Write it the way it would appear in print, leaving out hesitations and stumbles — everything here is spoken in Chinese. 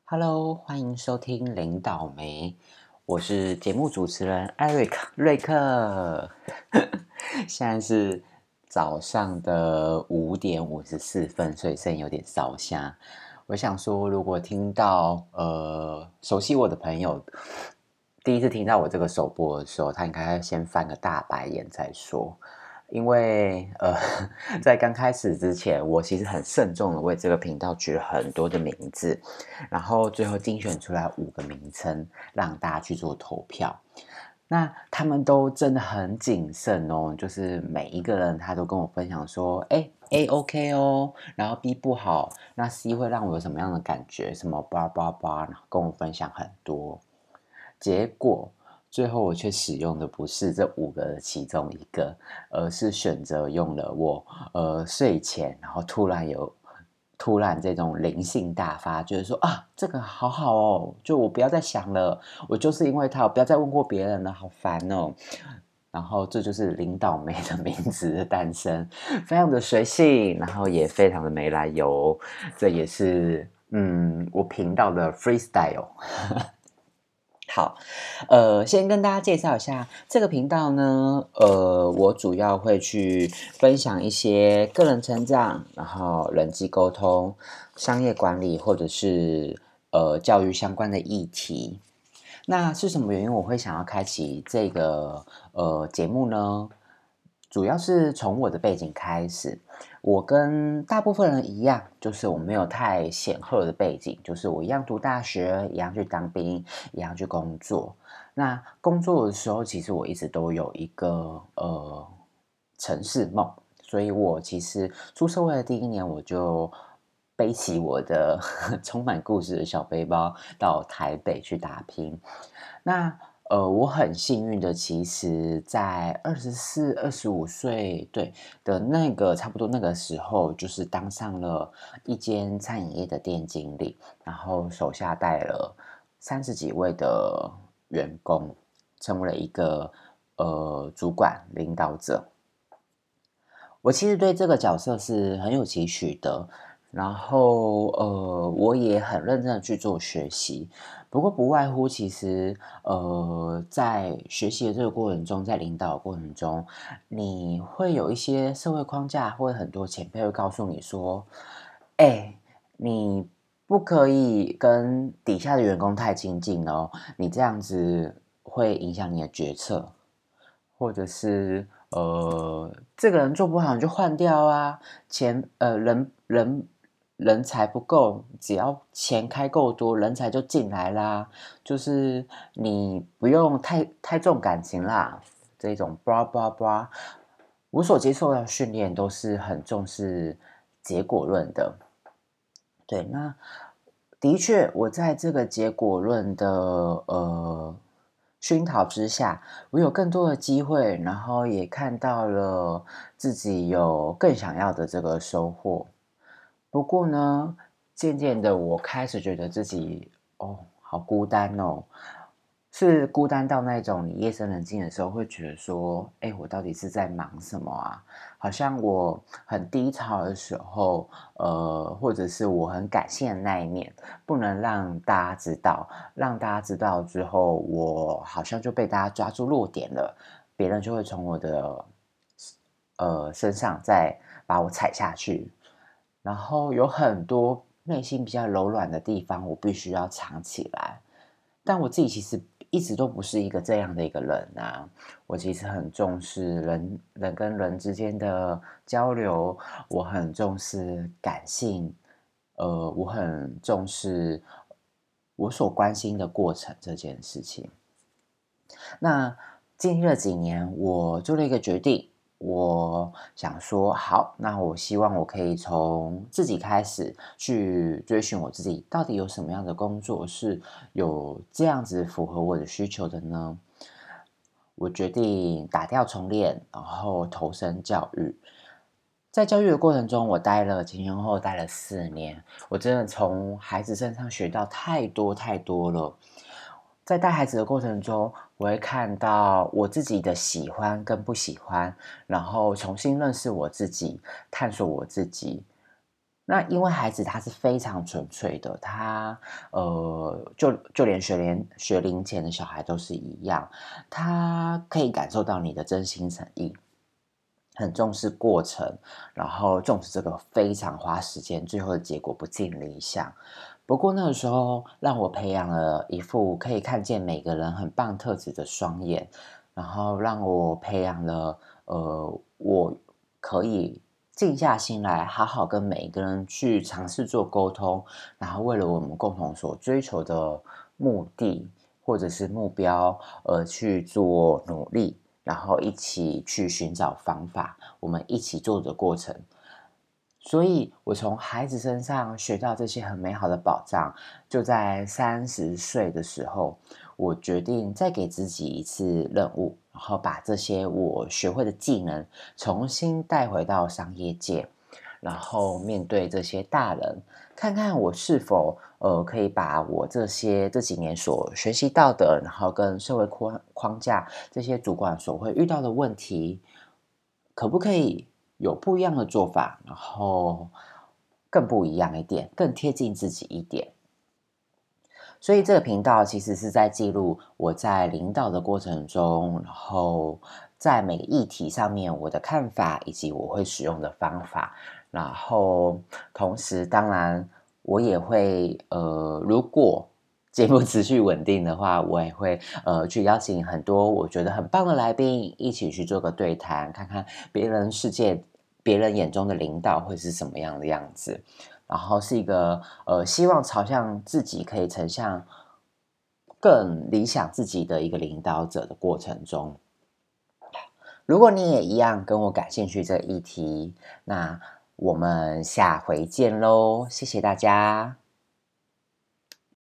Hello，欢迎收听领导梅，我是节目主持人艾瑞克。现在是早上的5:54，所以声音有点烧瞎。我想说，如果听到熟悉我的朋友第一次听到我这个首播的时候，他应该先翻个大白眼再说。因为在刚开始之前，我其实很慎重的为这个频道取了很多的名字，然后最后精选出来5个名称，让大家去做投票。那他们都真的很谨慎哦，就是每一个人他都跟我分享说，A OK 哦，然后 B 不好，那 C 会让我有什么样的感觉，什么叭叭叭，然后跟我分享很多。结果最后我却使用的不是这5个的其中一个，而是选择用了我睡前，然后突然这种灵性大发，就是说啊，这个好好哦，就我不要再想了，我就是因为他，我不要再问过别人了，好烦哦。然后这就是领导梅的名字的诞生，非常的随性，然后也非常的没来由，这也是我频道的 freestyle。好，先跟大家介绍一下这个频道呢。我主要会去分享一些个人成长，然后人际沟通、商业管理，或者是教育相关的议题。那是什么原因我会想要开启这个节目呢？主要是从我的背景开始，我跟大部分人一样，就是我没有太显赫的背景，就是我一样读大学，一样去当兵，一样去工作。那工作的时候，其实我一直都有一个城市梦，所以我其实出社会的第1年，我就背起我的充满故事的小背包，到台北去打拼。那我很幸运的，其实在24、25岁的那个差不多那个时候，就是当上了一间餐饮业的店经理，然后手下带了30几位的员工，成为了一个主管领导者。我其实对这个角色是很有期许的，然后我也很认真的去做学习。不过不外乎，其实在学习的这个过程中，在领导的过程中，你会有一些社会框架，或者很多前辈会告诉你说：“哎，你不可以跟底下的员工太亲近哦，你这样子会影响你的决策。”或者是这个人做不好你就换掉啊，人才不够，只要钱开够多，人才就进来啦。就是你不用太重感情啦，这种 blah blah blah，我所接受的训练都是很重视结果论的。对，那的确，我在这个结果论的熏陶之下，我有更多的机会，然后也看到了自己有更想要的这个收获。不过呢，渐渐的，我开始觉得自己好孤单哦，是孤单到那种你夜深人静的时候会觉得说，哎，我到底是在忙什么啊？好像我很低潮的时候，或者是我很感性的那一面，不能让大家知道，让大家知道之后，我好像就被大家抓住弱点了，别人就会从我的身上再把我踩下去，然后有很多内心比较柔软的地方，我必须要藏起来。但我自己其实一直都不是一个这样的一个人啊，我其实很重视人跟人之间的交流，我很重视感性，我很重视我所关心的过程这件事情。那经历了几年，我做了一个决定，我想说，好，那我希望我可以从自己开始去追寻我自己，到底有什么样的工作是有这样子符合我的需求的呢？我决定打掉重练，然后投身教育。在教育的过程中，我前前后后待了4年，我真的从孩子身上学到太多太多了。在带孩子的过程中，我会看到我自己的喜欢跟不喜欢，然后重新认识我自己，探索我自己。 那因为孩子他是非常纯粹的，他就连学龄前的小孩都是一样，他可以感受到你的真心诚意，很重视过程，然后重视这个非常花时间，最后的结果不尽理想。不过那个时候让我培养了一副可以看见每个人很棒特质的双眼，然后让我培养了我可以静下心来，好好跟每一个人去尝试做沟通，然后为了我们共同所追求的目的或者是目标而去做努力，然后一起去寻找方法，我们一起做的过程。所以我从孩子身上学到这些很美好的宝藏，就在30岁的时候，我决定再给自己一次任务，然后把这些我学会的技能重新带回到商业界，然后面对这些大人，看看我是否可以把我这几年所学习到的，然后跟社会框架这些主管所会遇到的问题，可不可以有不一样的做法，然后更不一样一点，更贴近自己一点。所以这个频道其实是在记录我在领导的过程中，然后在每个议题上面我的看法，以及我会使用的方法。然后同时，当然我也会如果节目持续稳定的话，我也会去邀请很多我觉得很棒的来宾一起去做个对谈，看看别人眼中的领导会是什么样的样子。然后是一个希望朝向自己可以呈现更理想自己的一个领导者的过程中。如果你也一样跟我感兴趣这个议题，那我们下回见喽，谢谢大家。